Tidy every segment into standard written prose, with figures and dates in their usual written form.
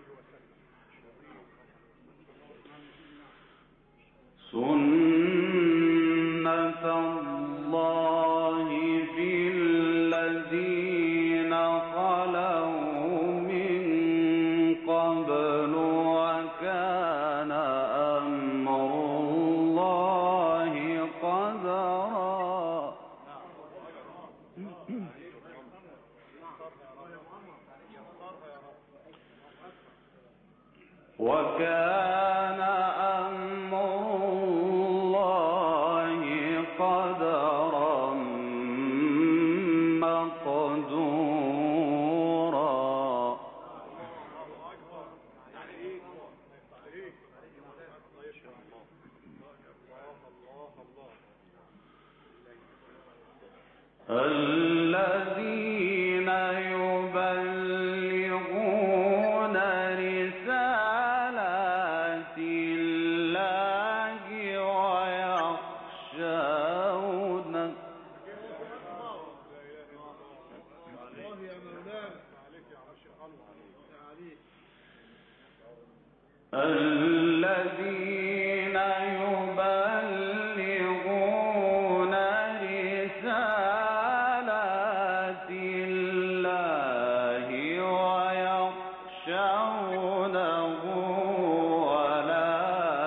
سنة الله في الذين خلوا من قبل وكان أمر الله قدرا وكان أمر الله قدرا مقدورا الذين يبلغون رسالات الله ويخشونه الذين يبلغون رسالات الله ويخشونه ولا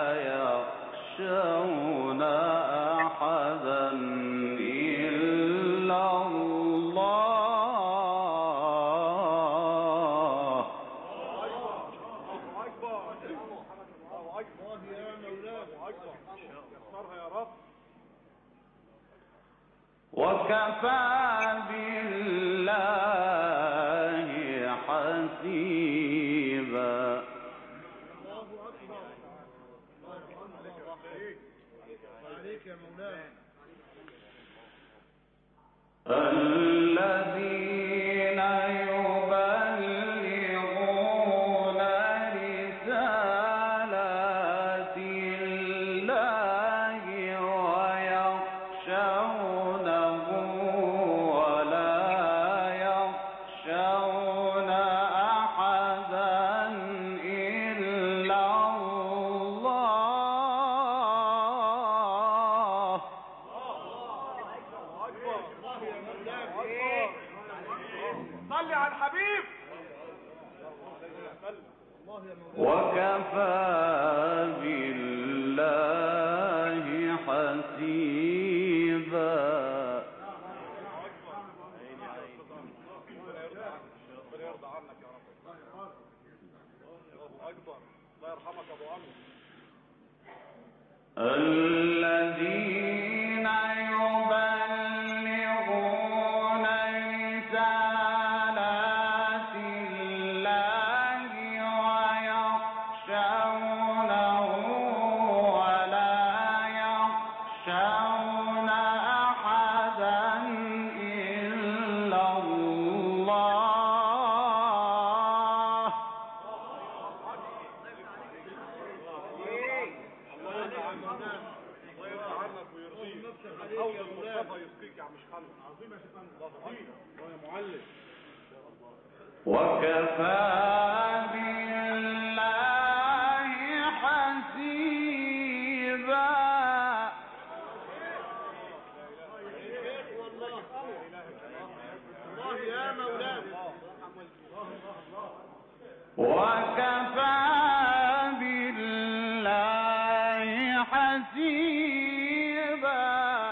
يخشون أحدا إلا الله وكفى بالله حسيبا الذين يبلغون رسالات الله ويخشونه ولا يخشون أحدا إلا الله صلي على الحبيب. وكفى بالله حسيبا الذين يبلغون رسالات الله ويخشونه ولا يخشون أحدا إلا الله وكفى بالله حسيبا وكفى بالله حسيبا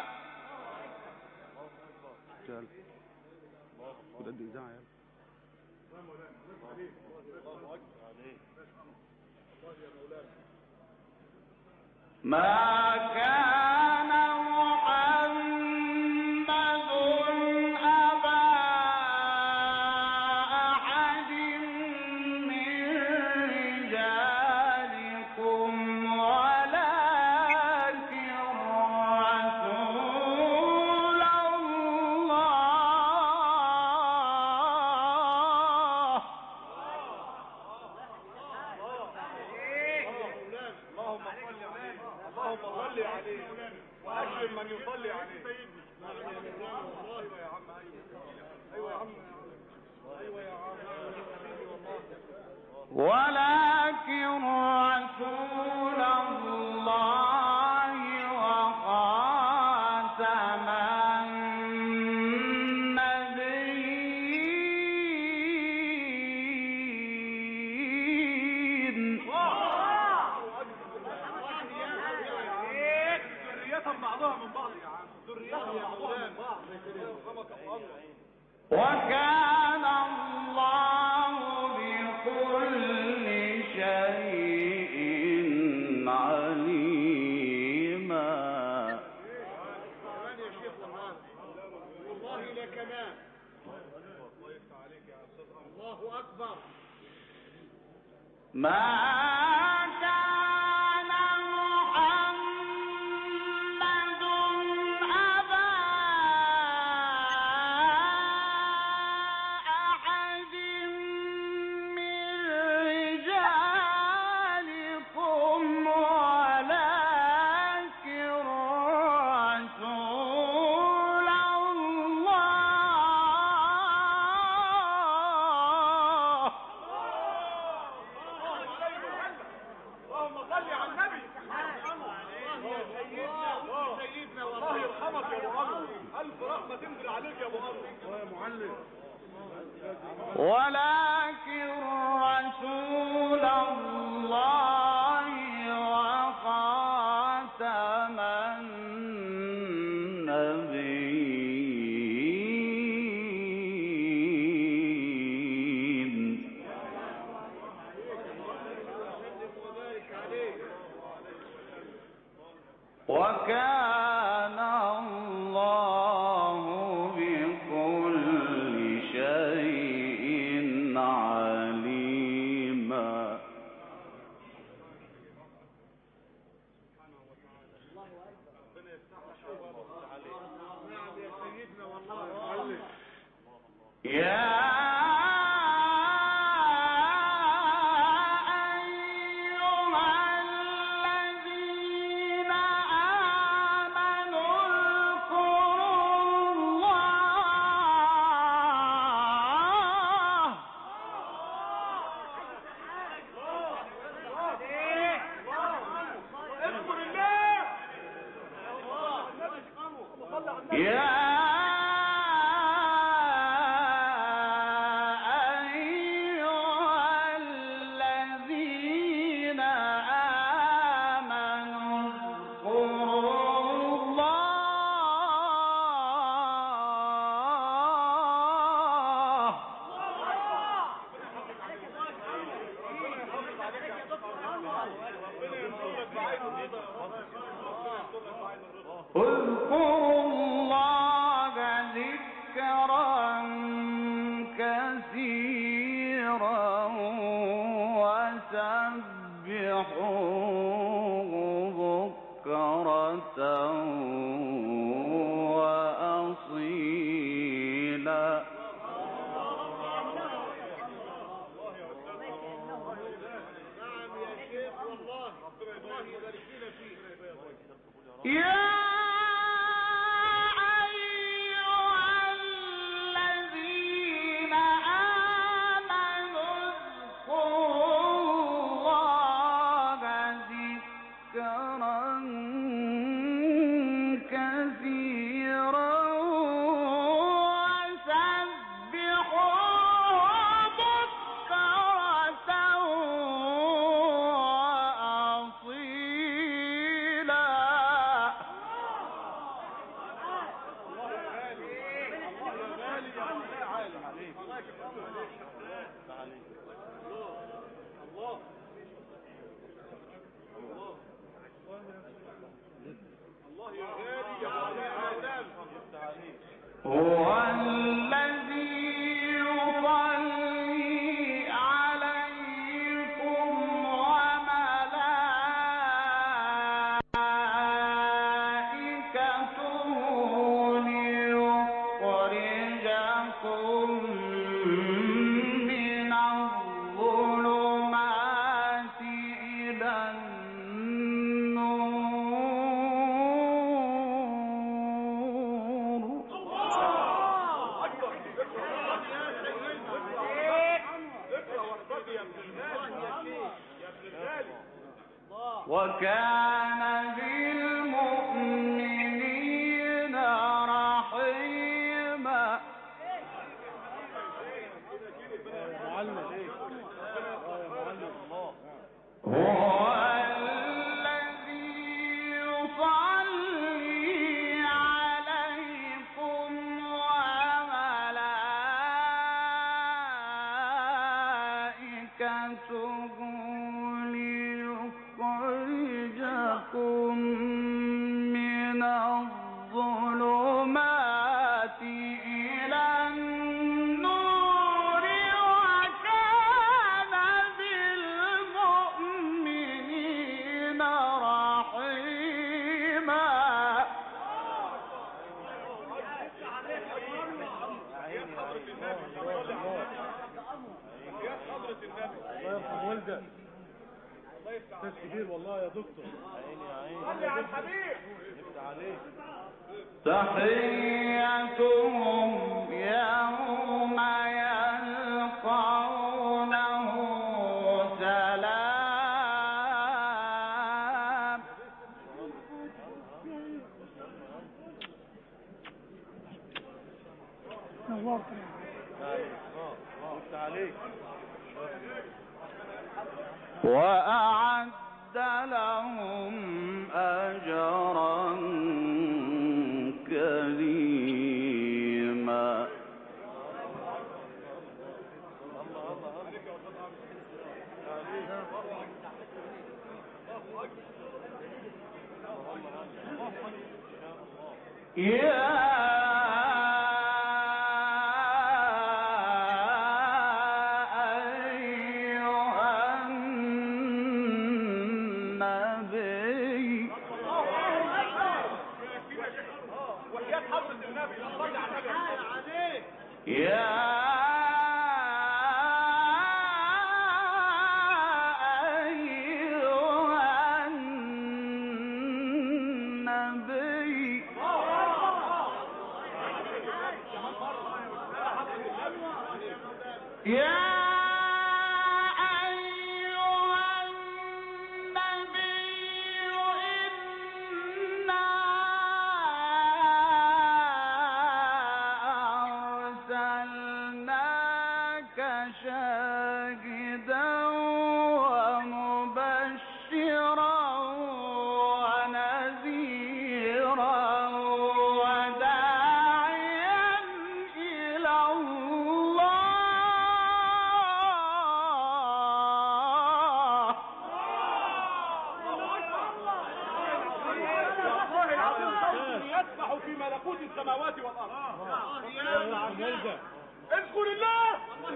ما كان محمد أبا أحد من رجالكم ولكن رسول الله. اللهم صل عليه واكرم من يصلي عليه. ايوه يا عم، ايوه يا عم، ايوه يا عم، حبيبي والله. ولكن رسول الله وخاتم النبيين. ذريتهم بعضها من بعض يا عم، ذريتهم بعضها من بعض. وكان الله بكل شيء عليما. كمان يا شيخ والله لا كمان. الله يفتح عليك يا استاذ. الله اكبر. ما كان محمد أبا أحد من رجالكم ولكن رسول الله. اللهم صل على النبي. سيدنا والله يرحمك يا ابو عمرو. الف رحمه تنزل عليك يا ابو عمرو. يا معلم. ولكن رسول الله وخاتم النبيين. وكان الله بكل شيء عليما. ربنا يفتح لك ابواب عليك. نعم يا سيدنا والله يا معلم. يا اذكروا الله ذكرا كثيرا وسبحوه بكرة وأصيلا. نعم يا شيخ والله الله يبارك لنا فيه. يا وكان بالمؤمنين رحيما. هو الذي يصلي عليكم وملائكته ليخرجكم من الظلمات إلى النور وكان بالمؤمنين رحيما. استاذ كبير والله يا دكتور. صلي على الحبيب. تحيتهم يوم يلقونه سلام. نورت عليك. وأعد لهم أجرا كريما. يا شاهدا ومبشرا ونذيرا وداعيا إلى الله. يسبح في ملكوت السماوات والأرض. اذكر الله.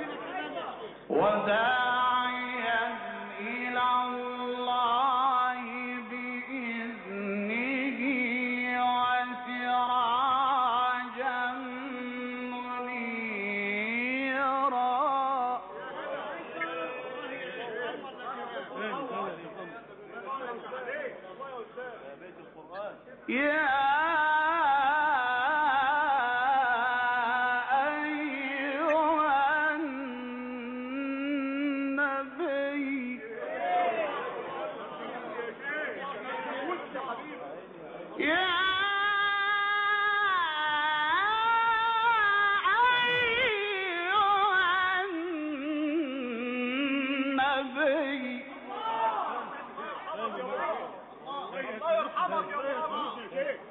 وداعيا إلى الله بإذنه وسراجا منيرا. يا الله يرحمك يا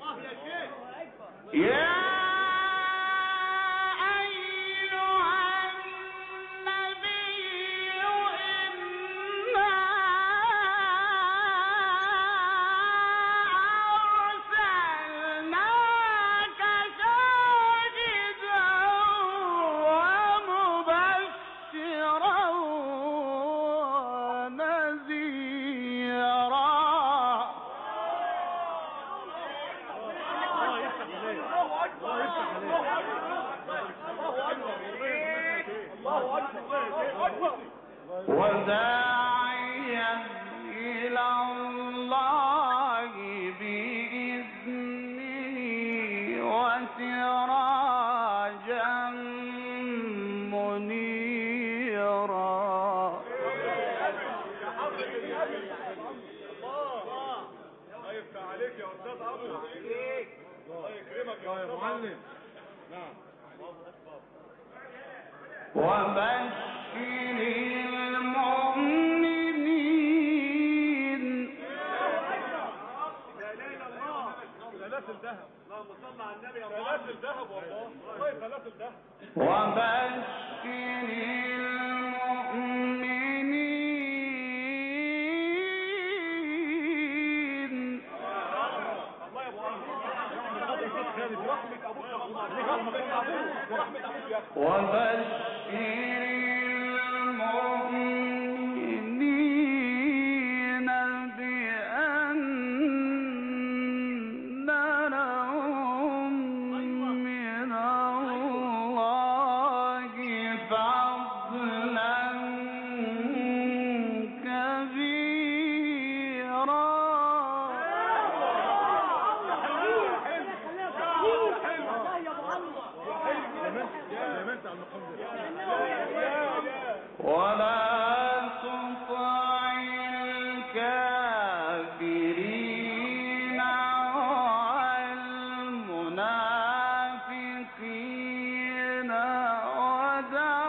عليك يا استاذ عمرو. عليك. الله يكرمك يا معلم. نعم. وبشر المؤمنين. لا اله الا الله. سلاسل ذهب. اللهم صل على النبي يا معلم. سلاسل ذهب والله. والله سلاسل ذهب. وبشر المؤمنين. الله يا ابو عمرو. ورحمة ابوك يا الله. ورحمة ابوك. ورحمة ابوك يا اخي. وبشر المؤمنين بأن لهم من الله فضلا كبيرا. ولا تطع الكافرين والمنافقين ودع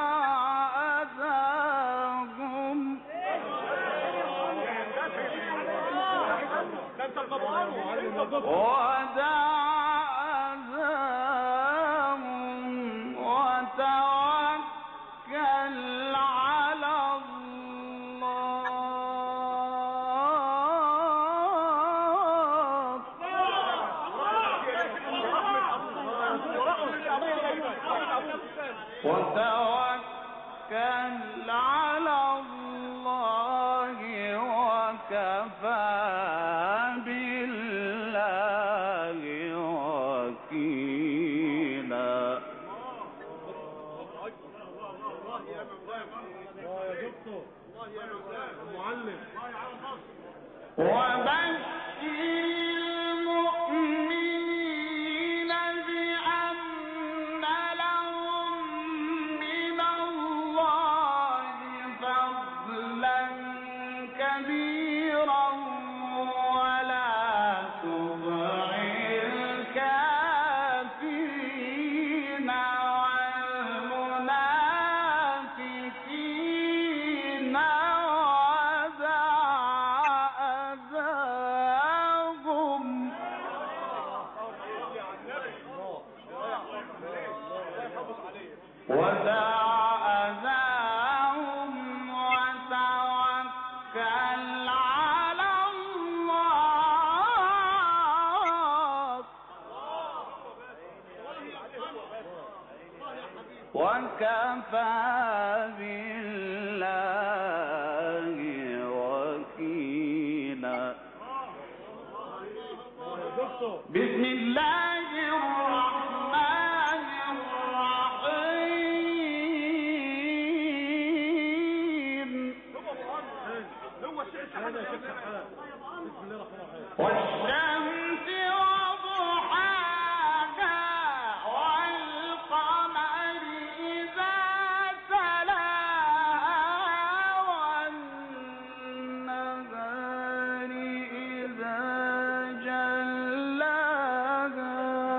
أذاهم. ودع أذاهم وتوكل على الله. وتوكل على الله وكفى بالله وكيلا. وبشر المؤمنين بأن لهم من الله فضلا كبيرا ولا تطع الكافرين والمنافقين ودع أذاهم وتوكل على الله وكفى بالله وكيلا. بسم الله الرحمن الرحيم. والشمس وضحاها والقمر إذا تلاها والنهار إذا جلاها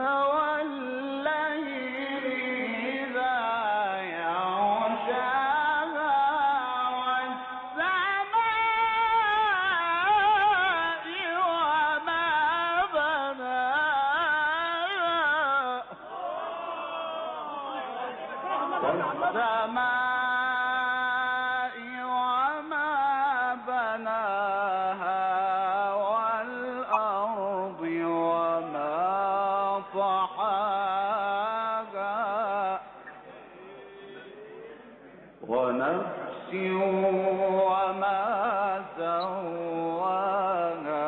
والليل إذا يغشاها والسماء وما بناها والأرض وما طحاها ونفس وما سواها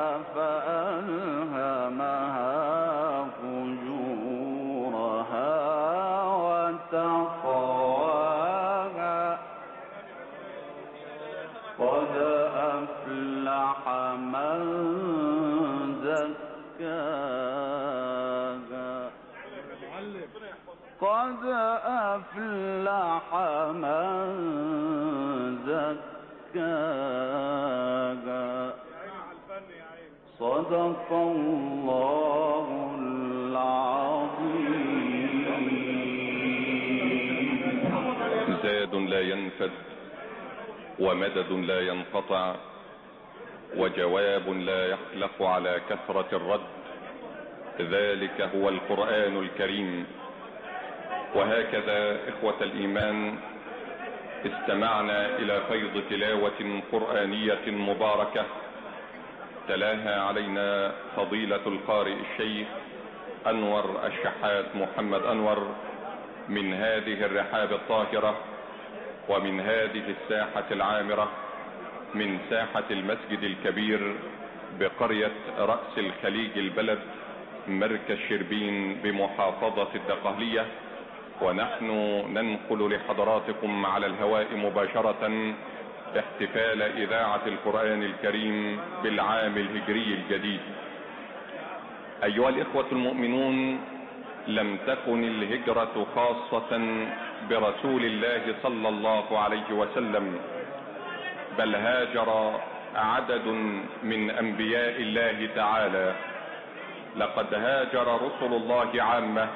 فألهمها فجورها وتقواها قد أفلح من زكاها قد أفلح من زكاها صدق الله العظيم. زاد لا ينفد ومدد لا ينقطع وجواب لا يخلف على كثرة الرد، ذلك هو القرآن الكريم. وهكذا إخوة الإيمان استمعنا إلى فيض تلاوة قرآنية مباركة تلاها علينا فضيلة القارئ الشيخ أنور الشحات محمد أنور من هذه الرحاب الطاهرة ومن هذه الساحة العامرة، من ساحة المسجد الكبير بقرية رأس الخليج البلد مركز شربين بمحافظة الدقهلية. ونحن ننقل لحضراتكم على الهواء مباشرة احتفال إذاعة القرآن الكريم بالعام الهجري الجديد. أيها الإخوة المؤمنون، لم تكن الهجرة خاصة برسول الله صلى الله عليه وسلم، بل هاجر عدد من أنبياء الله تعالى. لقد هاجر رسل الله عامة